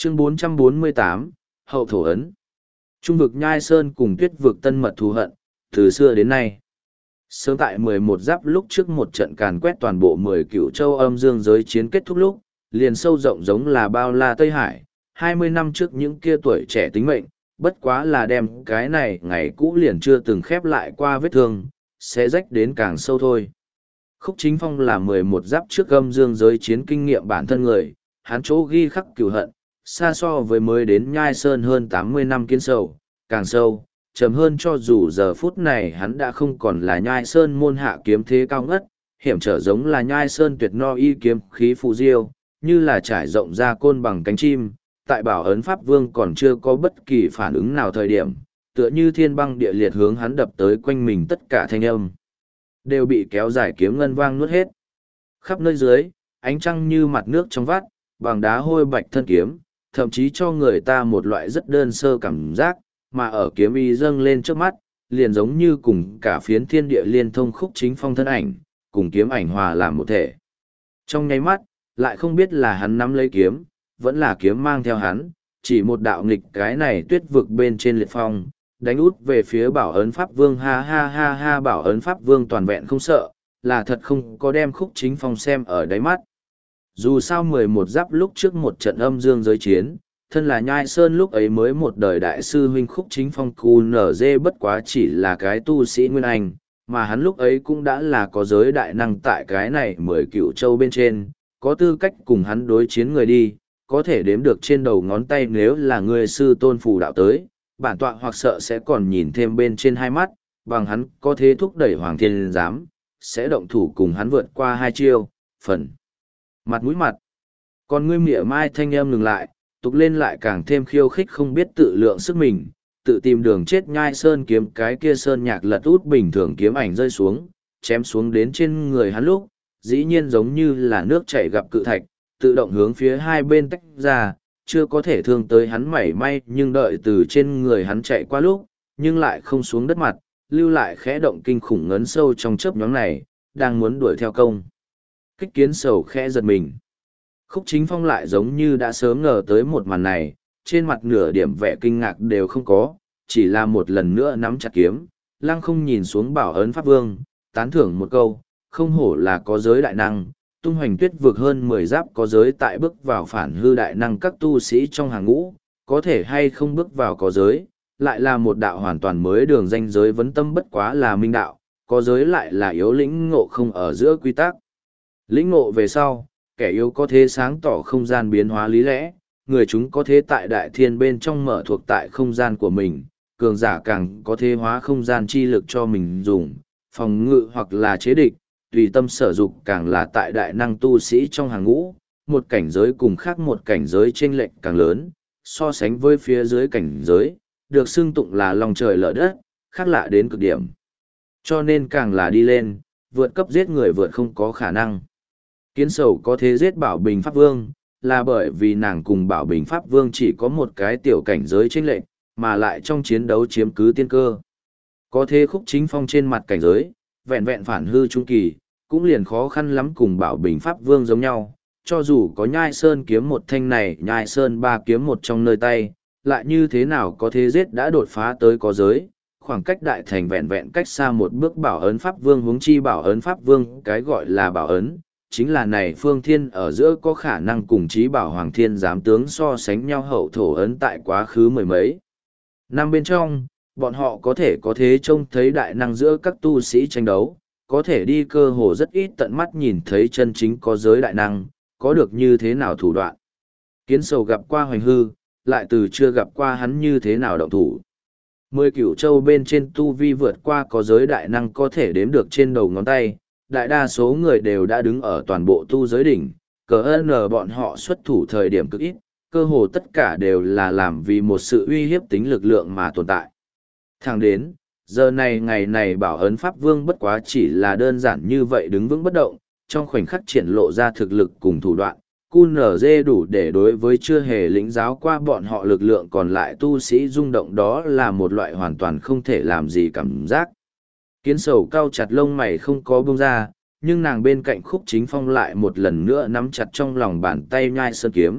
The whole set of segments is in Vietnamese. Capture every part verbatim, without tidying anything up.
Chương bốn trăm bốn mươi tám, Hậu thổ ấn. Trung vực Nhai Sơn cùng Tuyết vực Tân Mật thù hận, từ xưa đến nay. Sớm tại mười một giáp lúc trước một trận càn quét toàn bộ mười cựu châu âm dương giới chiến kết thúc lúc, liền sâu rộng giống là bao la Tây Hải, hai mươi năm trước những kia tuổi trẻ tính mệnh, bất quá là đem cái này ngày cũ liền chưa từng khép lại qua vết thương, sẽ rách đến càng sâu thôi. Khúc Chính Phong là mười một giáp trước âm dương giới chiến kinh nghiệm bản thân người, hắn chỗ ghi khắc cửu hận, xa so với mới đến Nhai Sơn hơn tám mươi năm kiến sầu, càng sâu, trầm hơn cho dù giờ phút này hắn đã không còn là Nhai Sơn môn hạ kiếm thế cao ngất, hiểm trở giống là Nhai Sơn tuyệt no y kiếm khí phù diêu, như là trải rộng ra côn bằng cánh chim, tại bảo ấn Pháp Vương còn chưa có bất kỳ phản ứng nào thời điểm, tựa như thiên băng địa liệt hướng hắn đập tới quanh mình tất cả thanh âm, đều bị kéo dài kiếm ngân vang nuốt hết. Khắp nơi dưới, ánh trăng như mặt nước trong vắt, bằng đá hôi bạch thân kiếm, thậm chí cho người ta một loại rất đơn sơ cảm giác, mà ở kiếm y dâng lên trước mắt, liền giống như cùng cả phiến thiên địa liên thông Khúc Chính Phong thân ảnh, cùng kiếm ảnh hòa làm một thể. Trong nháy mắt, lại không biết là hắn nắm lấy kiếm, vẫn là kiếm mang theo hắn, chỉ một đạo nghịch cái này tuyết vực bên trên liệt phong, đánh út về phía bảo ấn Pháp Vương. Ha ha ha ha, bảo ấn Pháp Vương toàn vẹn không sợ, là thật không có đem Khúc Chính Phong xem ở đáy mắt. Dù sao mười một giáp lúc trước một trận âm dương giới chiến, thân là Nhai Sơn lúc ấy mới một đời đại sư huynh Khúc Chính Phong cu nở dê bất quá chỉ là cái tu sĩ Nguyên Anh, mà hắn lúc ấy cũng đã là có giới đại năng tại cái này mười cựu châu bên trên, có tư cách cùng hắn đối chiến người đi, có thể đếm được trên đầu ngón tay. Nếu là người sư tôn phù đạo tới, bản tọa hoặc sợ sẽ còn nhìn thêm bên trên hai mắt, bằng hắn có thế thúc đẩy Hoàng Thiên Giám, sẽ động thủ cùng hắn vượt qua hai chiêu, phần mặt mũi mặt. Còn ngươi mỉa mai thanh âm ngừng lại, tục lên lại càng thêm khiêu khích, không biết tự lượng sức mình, tự tìm đường chết. Nhai Sơn kiếm cái kia sơn nhạc lật út bình thường kiếm ảnh rơi xuống, chém xuống đến trên người hắn lúc, dĩ nhiên giống như là nước chảy gặp cự thạch, tự động hướng phía hai bên tách ra, chưa có thể thương tới hắn mảy may, nhưng đợi từ trên người hắn chạy qua lúc, nhưng lại không xuống đất mặt, lưu lại khẽ động kinh khủng ngấn sâu trong chớp nhoáng này, đang muốn đuổi theo công. Kích Kiến Sầu khẽ giật mình. Khúc Chính Phong lại giống như đã sớm ngờ tới một màn này, trên mặt nửa điểm vẻ kinh ngạc đều không có, chỉ là một lần nữa nắm chặt kiếm, lăng không nhìn xuống bảo ấn Pháp Vương, tán thưởng một câu, không hổ là có giới đại năng, tung hoành tuyết vực hơn mười giáp có giới tại bước vào phản hư đại năng các tu sĩ trong hàng ngũ, có thể hay không bước vào có giới, lại là một đạo hoàn toàn mới. Đường danh giới vấn tâm bất quá là minh đạo, có giới lại là yếu lĩnh ngộ không ở giữa quy tắc. Lĩnh ngộ về sau, kẻ yếu có thế sáng tỏ không gian biến hóa lý lẽ, người chúng có thế tại đại thiên bên trong mở thuộc tại không gian của mình, cường giả càng có thế hóa không gian chi lực cho mình dùng, phòng ngự hoặc là chế địch, tùy tâm sở dục, càng là tại đại năng tu sĩ trong hàng ngũ, một cảnh giới cùng khác một cảnh giới chênh lệch càng lớn, so sánh với phía dưới cảnh giới, được xưng tụng là lòng trời lở đất, khác lạ đến cực điểm. Cho nên càng là đi lên, vượt cấp giết người vượt không có khả năng. Kiến Sầu có thế giết Bảo Bình Pháp Vương, là bởi vì nàng cùng Bảo Bình Pháp Vương chỉ có một cái tiểu cảnh giới chênh lệch, mà lại trong chiến đấu chiếm cứ tiên cơ. Có thế Khúc Chính Phong trên mặt cảnh giới, vẹn vẹn phản hư trung kỳ, cũng liền khó khăn lắm cùng Bảo Bình Pháp Vương giống nhau, cho dù có Nhai Sơn kiếm một thanh này, Nhai Sơn ba kiếm một trong nơi tay, lại như thế nào có thế giết đã đột phá tới có giới, khoảng cách đại thành vẹn vẹn cách xa một bước. Bảo ấn Pháp Vương huống chi bảo ấn Pháp Vương, cái gọi là bảo ấn, chính là này phương thiên ở giữa có khả năng cùng chí bảo Hoàng Thiên Giám tướng so sánh nhau hậu thổ ấn. Tại quá khứ mười mấy năm bên trong, bọn họ có thể có thế trông thấy đại năng giữa các tu sĩ tranh đấu, có thể đi cơ hồ rất ít tận mắt nhìn thấy chân chính có giới đại năng, có được như thế nào thủ đoạn. Kiến Sầu gặp qua hoành hư, lại từ chưa gặp qua hắn như thế nào động thủ. Mười cửu châu bên trên tu vi vượt qua có giới đại năng có thể đếm được trên đầu ngón tay, đại đa số người đều đã đứng ở toàn bộ tu giới đỉnh, cờ ơn bọn họ xuất thủ thời điểm cực ít, cơ hồ tất cả đều là làm vì một sự uy hiếp tính lực lượng mà tồn tại. Thẳng đến, giờ này ngày này bảo ấn Pháp Vương bất quá chỉ là đơn giản như vậy đứng vững bất động, trong khoảnh khắc triển lộ ra thực lực cùng thủ đoạn, cu nở dê đủ để đối với chưa hề lĩnh giáo qua bọn họ lực lượng còn lại tu sĩ rung động. Đó là một loại hoàn toàn không thể làm gì cảm giác. Kiến Sầu cau chặt lông mày không có buông ra, nhưng nàng bên cạnh Khúc Chính Phong lại một lần nữa nắm chặt trong lòng bàn tay Nhai Sơn kiếm,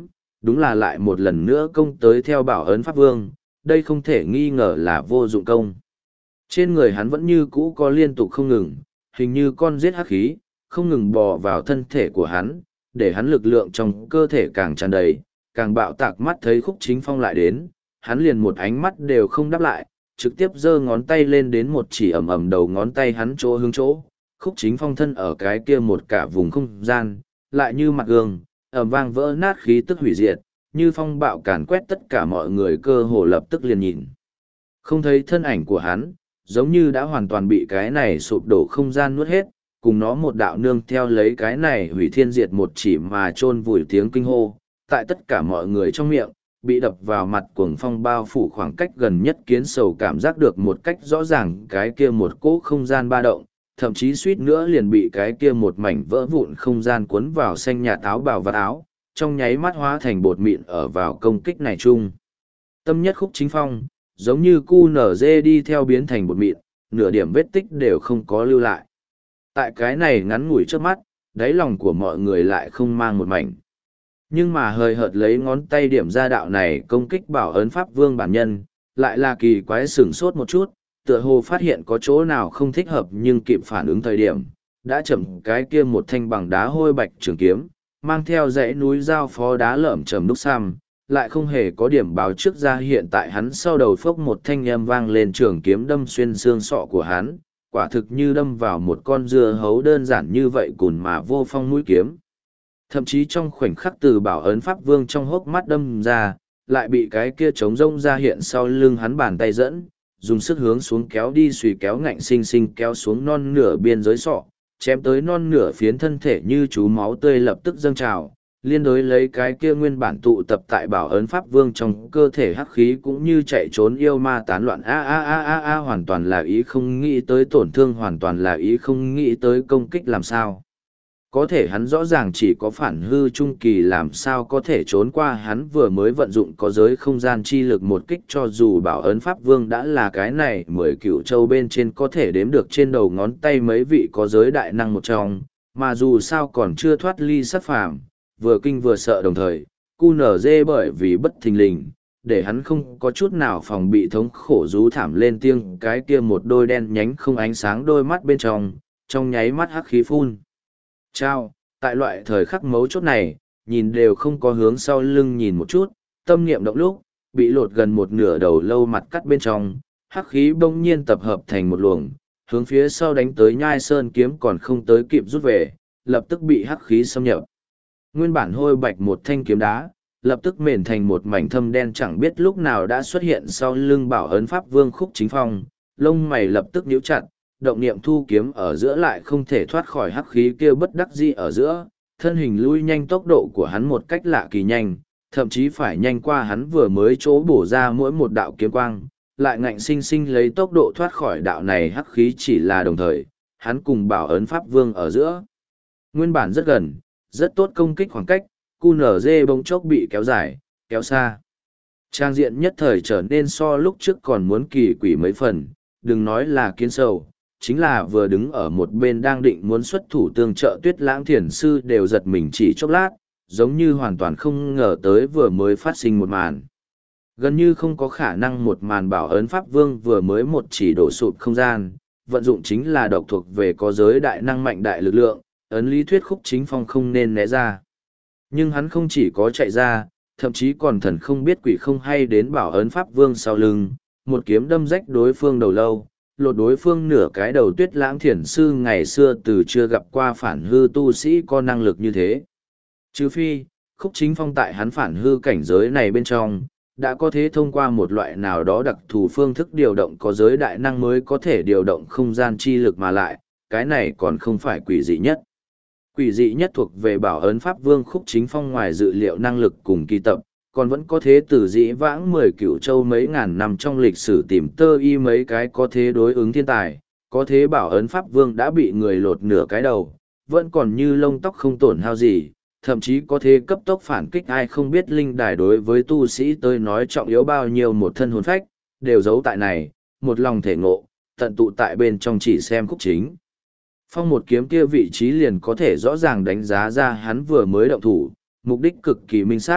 đúng là lại một lần nữa công tới theo bảo ấn Pháp Vương, đây không thể nghi ngờ là vô dụng công. Trên người hắn vẫn như cũ có liên tục không ngừng, hình như con giết hắc khí, không ngừng bò vào thân thể của hắn, để hắn lực lượng trong cơ thể càng tràn đầy, càng bạo tạc. Mắt thấy Khúc Chính Phong lại đến, hắn liền một ánh mắt đều không đáp lại, trực tiếp giơ ngón tay lên đến một chỉ ầm ầm đầu ngón tay hắn chỗ hướng chỗ. Khúc Chính Phong thân ở cái kia một cả vùng không gian, lại như mặt gương, ầm vang vỡ nát, khí tức hủy diệt, như phong bạo càn quét tất cả mọi người, cơ hồ lập tức liền nhìn không thấy thân ảnh của hắn, giống như đã hoàn toàn bị cái này sụp đổ không gian nuốt hết, cùng nó một đạo nương theo lấy cái này hủy thiên diệt một chỉ mà chôn vùi tiếng kinh hô, tại tất cả mọi người trong miệng, bị đập vào mặt cuồng phong bao phủ khoảng cách gần nhất kiến sầu cảm giác được một cách rõ ràng cái kia một cỗ không gian ba động, thậm chí suýt nữa liền bị cái kia một mảnh vỡ vụn không gian cuốn vào xanh nhạt áo bào và áo, trong nháy mắt hóa thành bột mịn ở vào công kích này chung. Tâm nhất Khúc Chính Phong, giống như cu nở dê đi theo biến thành bột mịn, nửa điểm vết tích đều không có lưu lại. Tại cái này ngắn ngủi trước mắt, đáy lòng của mọi người lại không mang một mảnh. Nhưng mà hơi hợt lấy ngón tay điểm ra đạo này công kích bảo ấn Pháp Vương bản nhân, lại là kỳ quái sửng sốt một chút, tựa hồ phát hiện có chỗ nào không thích hợp nhưng kịp phản ứng thời điểm, đã chậm cái kia một thanh bằng đá hôi bạch trường kiếm, mang theo dãy núi dao phó đá lởm chầm đúc sam, lại không hề có điểm báo trước ra hiện tại hắn sau đầu phốc một thanh âm vang lên, trường kiếm đâm xuyên xương sọ của hắn, quả thực như đâm vào một con dưa hấu đơn giản như vậy cùn mà vô phong mũi kiếm. Thậm chí trong khoảnh khắc từ bảo ấn Pháp Vương trong hốc mắt đâm ra, lại bị cái kia trống rông ra hiện sau lưng hắn bàn tay dẫn, dùng sức hướng xuống kéo đi, suy kéo ngạnh sinh sinh kéo xuống non nửa biên giới sọ, chém tới non nửa phiến thân thể như chú máu tươi lập tức dâng trào, liên đối lấy cái kia nguyên bản tụ tập tại bảo ấn Pháp Vương trong cơ thể hắc khí cũng như chạy trốn yêu ma tán loạn, a a a a a hoàn toàn là ý không nghĩ tới tổn thương, hoàn toàn là ý không nghĩ tới công kích. Làm sao có thể, hắn rõ ràng chỉ có phản hư trung kỳ, làm sao có thể trốn qua hắn vừa mới vận dụng có giới không gian chi lực một kích. Cho dù bảo ấn Pháp Vương đã là cái này mười cựu châu bên trên có thể đếm được trên đầu ngón tay mấy vị có giới đại năng một trong, mà dù sao còn chưa thoát ly sát phàm, vừa kinh vừa sợ đồng thời, cu nở dê bởi vì bất thình lình, để hắn không có chút nào phòng bị, thống khổ rú thảm lên tiếng, cái kia một đôi đen nhánh không ánh sáng đôi mắt bên trong, trong nháy mắt hắc khí phun trao. Tại loại thời khắc mấu chốt này, nhìn đều không có hướng sau lưng nhìn một chút, tâm niệm động lúc, bị lột gần một nửa đầu lâu mặt cắt bên trong, hắc khí bỗng nhiên tập hợp thành một luồng, hướng phía sau đánh tới. Nhai Sơn kiếm còn không tới kịp rút về, lập tức bị hắc khí xâm nhập. Nguyên bản hôi bạch một thanh kiếm đá, lập tức mền thành một mảnh thâm đen, chẳng biết lúc nào đã xuất hiện sau lưng bảo ấn Pháp Vương Khúc Chính Phong, lông mày lập tức nhíu chặt, động niệm thu kiếm ở giữa lại không thể thoát khỏi hắc khí kia bất đắc dĩ ở giữa, thân hình lui nhanh, tốc độ của hắn một cách lạ kỳ nhanh, thậm chí phải nhanh qua hắn vừa mới chỗ bổ ra mỗi một đạo kiếm quang, lại ngạnh sinh sinh lấy tốc độ thoát khỏi đạo này hắc khí. Chỉ là đồng thời, hắn cùng bảo ấn Pháp Vương ở giữa nguyên bản rất gần, rất tốt công kích khoảng cách, cu nở dê bỗng chốc bị kéo dài, kéo xa. Trang diện nhất thời trở nên so lúc trước còn muốn kỳ quỷ mấy phần, đừng nói là kiến sầu, chính là vừa đứng ở một bên đang định muốn xuất thủ tương trợ Tuyết Lãng Thiền Sư đều giật mình chỉ chốc lát, giống như hoàn toàn không ngờ tới vừa mới phát sinh một màn. Gần như không có khả năng một màn bảo ấn Pháp Vương vừa mới một chỉ đổ sụp không gian, vận dụng chính là độc thuộc về có giới đại năng mạnh đại lực lượng, ấn lý thuyết Khúc Chính Phong không nên né ra. Nhưng hắn không chỉ có chạy ra, thậm chí còn thần không biết quỷ không hay đến bảo ấn Pháp Vương sau lưng, một kiếm đâm rách đối phương đầu lâu, lột đối phương nửa cái đầu. Tuyết Lãng Thiền Sư ngày xưa từ chưa gặp qua phản hư tu sĩ có năng lực như thế. Trừ phi, Khúc Chính Phong tại hắn phản hư cảnh giới này bên trong, đã có thể thông qua một loại nào đó đặc thù phương thức điều động có giới đại năng mới có thể điều động không gian chi lực, mà lại, cái này còn không phải quỷ dị nhất. Quỷ dị nhất thuộc về bảo ấn Pháp Vương Khúc Chính Phong, ngoài dự liệu năng lực cùng kỳ tập, còn vẫn có thế từ dĩ vãng mười cửu châu mấy ngàn năm trong lịch sử tìm tơ y mấy cái có thế đối ứng thiên tài, có thế bảo ấn Pháp Vương đã bị người lột nửa cái đầu, vẫn còn như lông tóc không tổn hao gì, thậm chí có thế cấp tốc phản kích. Ai không biết linh đài đối với tu sĩ tới nói trọng yếu bao nhiêu, một thân hồn phách, đều giấu tại này, một lòng thể ngộ, tận tụ tại bên trong chỉ xem Khúc Chính Phong một kiếm kia vị trí liền có thể rõ ràng đánh giá ra hắn vừa mới động thủ, mục đích cực kỳ minh xác,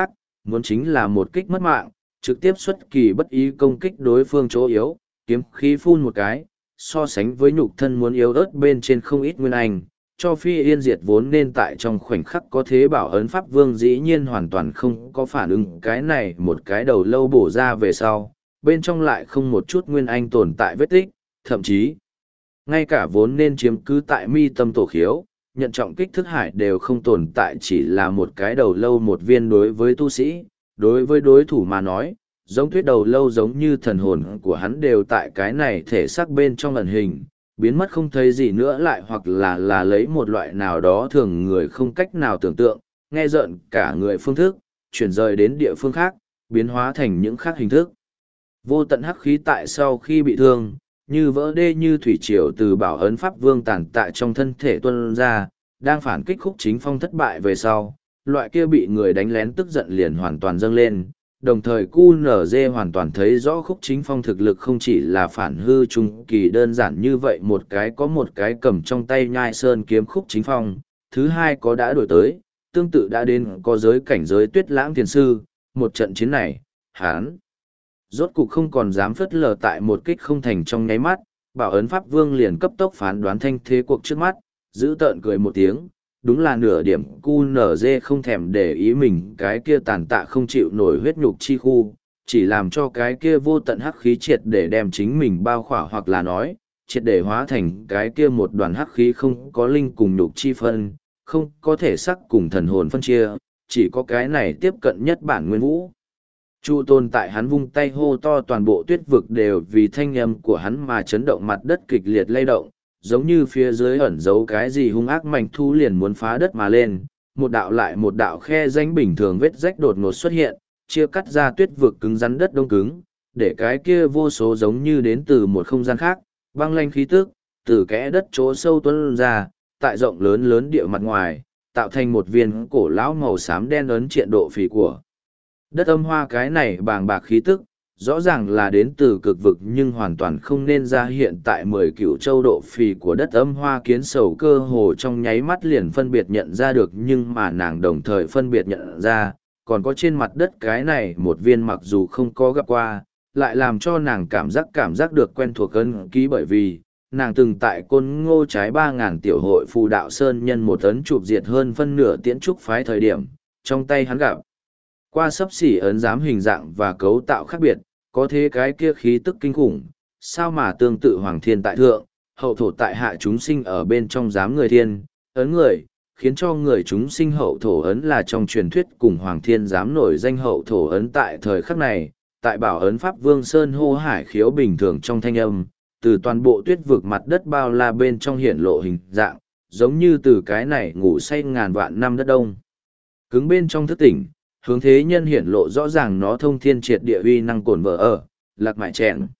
muốn chính là một kích mất mạng, trực tiếp xuất kỳ bất ý công kích đối phương chỗ yếu, kiếm khí phun một cái, so sánh với nhục thân muốn yếu ớt bên trên không ít nguyên anh, cho phi yên diệt vốn nên tại trong khoảnh khắc có thế bảo ấn pháp vương dĩ nhiên hoàn toàn không có phản ứng cái này một cái đầu lâu bổ ra về sau, bên trong lại không một chút nguyên anh tồn tại vết tích, thậm chí ngay cả vốn nên chiếm cứ tại mi tâm tổ khiếu, nhận trọng kích thức hải đều không tồn tại, chỉ là một cái đầu lâu một viên. Đối với tu sĩ, đối với đối thủ mà nói, giống tuyết đầu lâu giống như thần hồn của hắn đều tại cái này thể xác bên trong ẩn hình, biến mất không thấy gì nữa, lại hoặc là là lấy một loại nào đó thường người không cách nào tưởng tượng, nghe rợn cả người phương thức, chuyển rời đến địa phương khác, biến hóa thành những khác hình thức. Vô tận hắc khí tại sau khi bị thương, như vỡ đê như thủy triều từ bảo ấn pháp vương tàn tại trong thân thể tuân ra, đang phản kích khúc chính phong thất bại về sau, loại kia bị người đánh lén tức giận liền hoàn toàn dâng lên, đồng thời cu nở dê hoàn toàn thấy rõ khúc chính phong thực lực không chỉ là phản hư trung kỳ đơn giản như vậy, một cái có một cái cầm trong tay nhai sơn kiếm khúc chính phong, thứ hai có đã đổi tới, tương tự đã đến có giới cảnh giới tuyết lãng thiền sư, một trận chiến này, hán rốt cục không còn dám phớt lờ tại một kích không thành trong nháy mắt, bảo ấn pháp vương liền cấp tốc phán đoán thanh thế cuộc trước mắt, giữ tợn cười một tiếng, đúng là nửa điểm cu nở dê không thèm để ý mình cái kia tàn tạ không chịu nổi huyết nhục chi khu, chỉ làm cho cái kia vô tận hắc khí triệt để đem chính mình bao khỏa, hoặc là nói, triệt để hóa thành cái kia một đoàn hắc khí không có linh cùng nhục chi phân, không có thể sắc cùng thần hồn phân chia, chỉ có cái này tiếp cận nhất bản nguyên vũ. Chu tồn tại hắn vung tay hô to, toàn bộ tuyết vực đều vì thanh âm của hắn mà chấn động, mặt đất kịch liệt lay động, giống như phía dưới ẩn giấu cái gì hung ác mạnh thu liền muốn phá đất mà lên, một đạo lại một đạo khe rãnh bình thường vết rách đột ngột xuất hiện, chia cắt ra tuyết vực cứng rắn đất đông cứng, để cái kia vô số giống như đến từ một không gian khác, băng lanh khí tức, từ kẽ đất chỗ sâu tuôn ra, tại rộng lớn lớn địa mặt ngoài, tạo thành một viên cổ lão màu xám đen ấn triện độ phì của đất âm hoa. Cái này bàng bạc khí tức, rõ ràng là đến từ cực vực nhưng hoàn toàn không nên ra hiện tại mười cựu châu. Độ phì của đất âm hoa kiến sầu cơ hồ trong nháy mắt liền phân biệt nhận ra được, nhưng mà nàng đồng thời phân biệt nhận ra, còn có trên mặt đất cái này một viên mặc dù không có gặp qua, lại làm cho nàng cảm giác cảm giác được quen thuộc ấn ký, bởi vì nàng từng tại Côn Ngô trái ba ngàn tiểu hội phù đạo sơn nhân một ấn chụp diệt hơn phân nửa tiễn trúc phái thời điểm, trong tay hắn gặp qua sấp xỉ ấn giám hình dạng và cấu tạo khác biệt, có thế cái kia khí tức kinh khủng, sao mà tương tự hoàng thiên tại thượng, hậu thổ tại hạ, chúng sinh ở bên trong giám người thiên, ấn người, khiến cho người chúng sinh hậu thổ ấn là trong truyền thuyết cùng hoàng thiên giám nổi danh hậu thổ ấn. Tại thời khắc này, tại bảo ấn pháp vương sơn hô hải khiếu bình thường trong thanh âm, từ toàn bộ tuyết vực mặt đất bao la bên trong hiển lộ hình dạng, giống như từ cái này ngủ say ngàn vạn năm đất đông cứng bên trong thức tỉnh, hướng thế nhân hiển lộ rõ ràng nó thông thiên triệt địa uy năng cổn vợ ở, lạc mại chèn.